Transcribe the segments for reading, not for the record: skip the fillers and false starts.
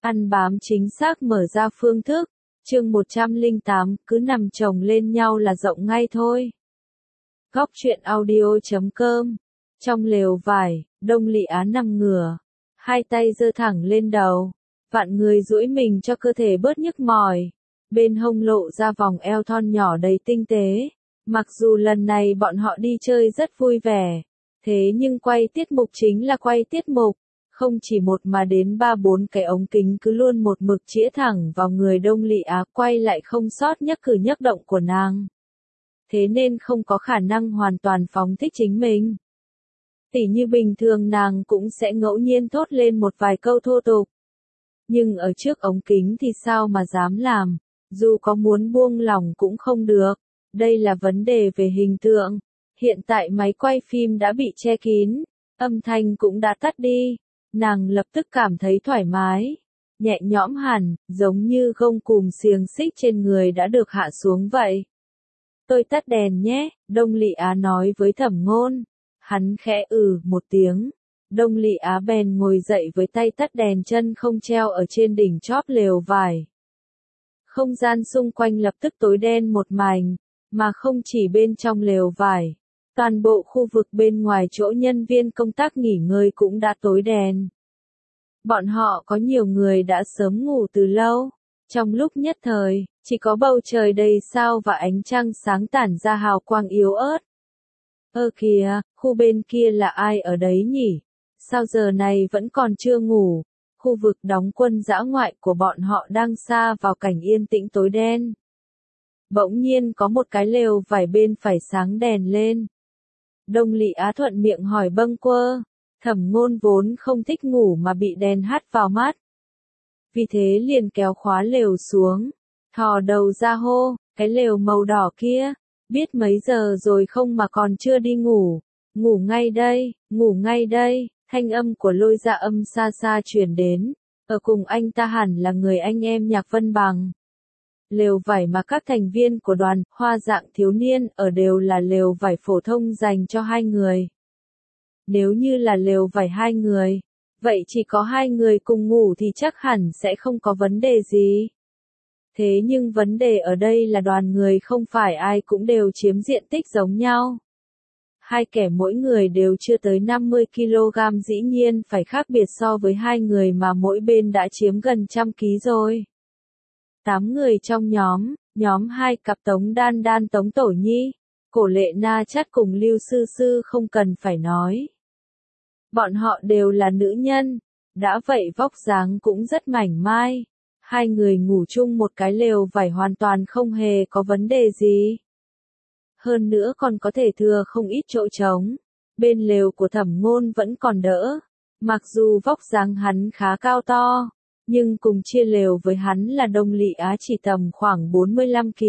Ăn bám chính xác mở ra phương thức. Chương 108, cứ nằm chồng lên nhau là rộng ngay thôi. Góc truyện audio.com. Trong lều vải, Đông Lị Á nằm ngửa, hai tay giơ thẳng lên đầu, vặn người duỗi mình cho cơ thể bớt nhức mỏi. Bên hông lộ ra vòng eo thon nhỏ đầy tinh tế. Mặc dù lần này bọn họ đi chơi rất vui vẻ, thế nhưng quay tiết mục chính là quay tiết mục. Không chỉ một mà đến 3-4 cái ống kính cứ luôn một mực chĩa thẳng vào người Đông Lị Á, quay lại không sót nhất cử nhất động của nàng. Thế nên không có khả năng hoàn toàn phóng thích chính mình. Tỉ như bình thường nàng cũng sẽ ngẫu nhiên thốt lên một vài câu thô tục. Nhưng ở trước ống kính thì sao mà dám làm, dù có muốn buông lỏng cũng không được. Đây là vấn đề về hình tượng. Hiện tại máy quay phim đã bị che kín, âm thanh cũng đã tắt đi. Nàng lập tức cảm thấy thoải mái, nhẹ nhõm hẳn, giống như gông cùm xiềng xích trên người đã được hạ xuống vậy. Tôi tắt đèn nhé, Đông Lị Á nói với Thẩm Ngôn. Hắn khẽ một tiếng. Đông Lị Á bèn ngồi dậy với tay tắt đèn, chân không treo ở trên đỉnh chóp lều vải. Không gian xung quanh lập tức tối đen một mảnh, mà không chỉ bên trong lều vải. Toàn bộ khu vực bên ngoài chỗ nhân viên công tác nghỉ ngơi cũng đã tối đèn. Bọn họ có nhiều người đã sớm ngủ từ lâu. Trong lúc nhất thời, chỉ có bầu trời đầy sao và ánh trăng sáng tản ra hào quang yếu ớt. Kìa, khu bên kia là ai ở đấy nhỉ? Sao giờ này vẫn còn chưa ngủ? Khu vực đóng quân dã ngoại của bọn họ đang sa vào cảnh yên tĩnh tối đen. Bỗng nhiên có một cái lều vải bên phải sáng đèn lên. Đông Lị Á thuận miệng hỏi bâng quơ. Thẩm Ngôn vốn không thích ngủ mà bị đèn hắt vào mắt. Vì thế liền kéo khóa lều xuống, thò đầu ra hô, cái lều màu đỏ kia, biết mấy giờ rồi không mà còn chưa đi ngủ. Ngủ ngay đây, ngủ ngay đây. Thanh âm của Lôi Dạ Âm xa xa truyền đến. Ở cùng anh ta hẳn là người anh em Nhạc Vân Bằng. Lều vải mà các thành viên của đoàn Hoa Dạng Thiếu Niên ở đều là lều vải phổ thông dành cho 2 người. Nếu như là lều vải 2 người, vậy chỉ có 2 người cùng ngủ thì chắc hẳn sẽ không có vấn đề gì. Thế nhưng vấn đề ở đây là đoàn người không phải ai cũng đều chiếm diện tích giống nhau. 2 kẻ mỗi người đều chưa tới 50 kg, dĩ nhiên phải khác biệt so với 2 người mà mỗi bên đã chiếm gần 100 kg rồi. 8 người trong nhóm 2 cặp Tống Đan Đan Tống Tổ Nhi, Cổ Lệ Na Chắt cùng Lưu Sư Sư không cần phải nói. Bọn họ đều là nữ nhân, đã vậy vóc dáng cũng rất mảnh mai. 2 người ngủ chung một cái lều vải hoàn toàn không hề có vấn đề gì. Hơn nữa còn có thể thừa không ít chỗ trống. Bên lều của Thẩm Ngôn vẫn còn đỡ. Mặc dù vóc dáng hắn khá cao to, nhưng cùng chia lều với hắn là Đông Lị Á chỉ tầm khoảng 45 kg.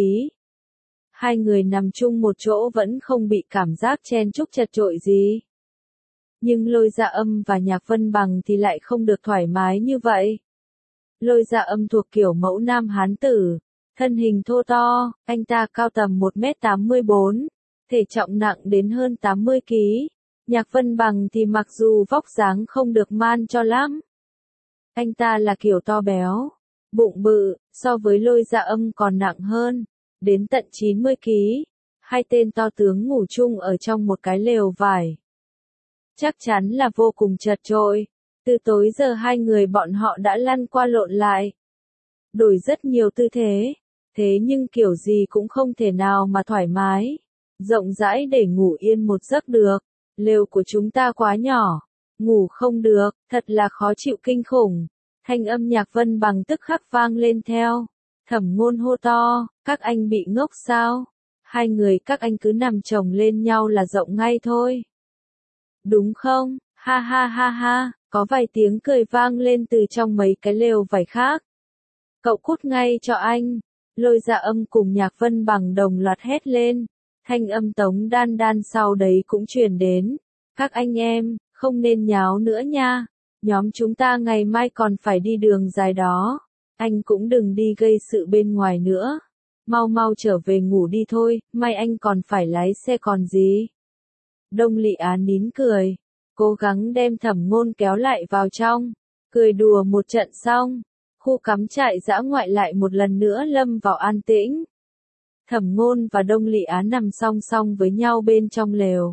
2 người nằm chung một chỗ vẫn không bị cảm giác chen chúc chật chội gì. Nhưng Lôi Dạ Âm và Nhạc Vân Bằng thì lại không được thoải mái như vậy. Lôi Dạ Âm thuộc kiểu mẫu nam hán tử, thân hình thô to, anh ta cao tầm 1m84, thể trọng nặng đến hơn 80 kg. Nhạc Vân Bằng thì mặc dù vóc dáng không được man cho lắm, anh ta là kiểu to béo, bụng bự, so với Lôi Dạ Âm còn nặng hơn, đến tận 90 kg. 2 tên to tướng ngủ chung ở trong một cái lều vải. Chắc chắn là vô cùng chật chội. Từ tối giờ 2 người bọn họ đã lăn qua lộn lại, đổi rất nhiều tư thế, thế nhưng kiểu gì cũng không thể nào mà thoải mái, rộng rãi để ngủ yên một giấc được. Lều của chúng ta quá nhỏ, ngủ không được, thật là khó chịu kinh khủng. Thanh âm Nhạc Vân Bằng tức khắc vang lên theo. Thẩm Ngôn hô to, các anh bị ngốc sao? 2 người các anh cứ nằm chồng lên nhau là rộng ngay thôi. Đúng không? Ha ha ha ha, có vài tiếng cười vang lên từ trong mấy cái lều vải khác. Cậu cút ngay cho anh. Lôi Dạ Âm cùng Nhạc Vân Bằng đồng loạt hét lên. Thanh âm Tống Đan Đan sau đấy cũng truyền đến. Các anh em, không nên nháo nữa nha. Nhóm chúng ta ngày mai còn phải đi đường dài đó. Anh cũng đừng đi gây sự bên ngoài nữa. Mau mau trở về ngủ đi thôi, mai anh còn phải lái xe còn gì. Đông Lị Á nín cười, cố gắng đem Thẩm Ngôn kéo lại vào trong. Cười đùa một trận xong, Khu cắm trại dã ngoại lại một lần nữa lâm vào an tĩnh. Thẩm Ngôn và Đông Lị Á nằm song song với nhau bên trong lều.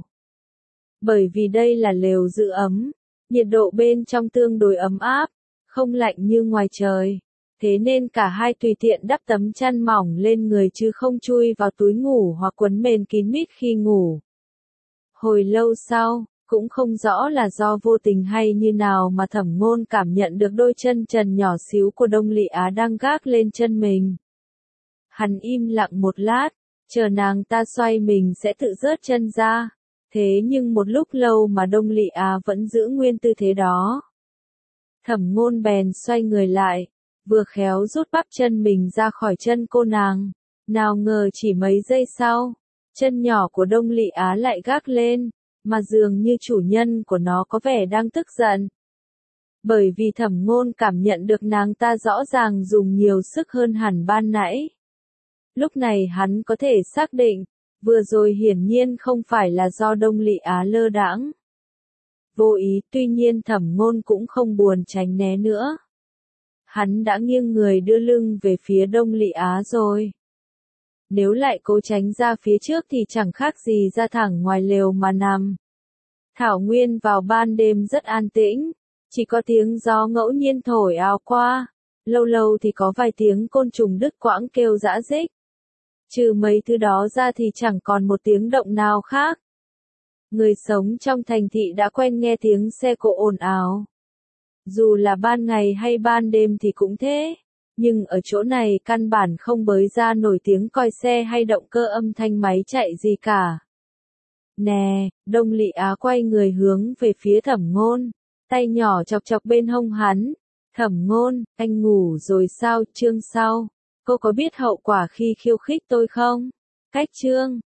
Bởi vì đây là lều giữ ấm, nhiệt độ bên trong tương đối ấm áp, không lạnh như ngoài trời. Thế nên cả hai tùy tiện đắp tấm chăn mỏng lên người chứ không chui vào túi ngủ hoặc quấn mền kín mít khi ngủ. Hồi lâu sau, cũng không rõ là do vô tình hay như nào mà Thẩm Ngôn cảm nhận được đôi chân trần nhỏ xíu của Đông Lị Á đang gác lên chân mình. Hắn im lặng một lát, chờ nàng ta xoay mình sẽ tự rớt chân ra. Thế nhưng một lúc lâu mà Đông Lị Á vẫn giữ nguyên tư thế đó. Thẩm Ngôn bèn xoay người lại, vừa khéo rút bắp chân mình ra khỏi chân cô nàng. Nào ngờ chỉ mấy giây sau, chân nhỏ của Đông Lị Á lại gác lên, mà dường như chủ nhân của nó có vẻ đang tức giận. Bởi vì Thẩm Ngôn cảm nhận được nàng ta rõ ràng dùng nhiều sức hơn hẳn ban nãy. Lúc này hắn có thể xác định, vừa rồi hiển nhiên không phải là do Đông Lị Á lơ đãng. Vô ý, tuy nhiên Thẩm Ngôn cũng không buồn tránh né nữa. Hắn đã nghiêng người đưa lưng về phía Đông Lị Á rồi. Nếu lại cố tránh ra phía trước thì chẳng khác gì ra thẳng ngoài lều mà nằm. Thảo nguyên vào ban đêm rất an tĩnh, chỉ có tiếng gió ngẫu nhiên thổi ào qua, lâu lâu thì có vài tiếng côn trùng đứt quãng kêu rã rích. Trừ mấy thứ đó ra thì chẳng còn một tiếng động nào khác. Người sống trong thành thị đã quen nghe tiếng xe cộ ồn ào. Dù là ban ngày hay ban đêm thì cũng thế, nhưng ở chỗ này căn bản không bới ra nổi tiếng còi xe hay động cơ âm thanh máy chạy gì cả. Nè, Đông Lị Á quay người hướng về phía Thẩm Ngôn, tay nhỏ chọc chọc bên hông hắn. Thẩm Ngôn, anh ngủ rồi sao? Chương sau. Cô có biết hậu quả khi khiêu khích tôi không? Cách chương.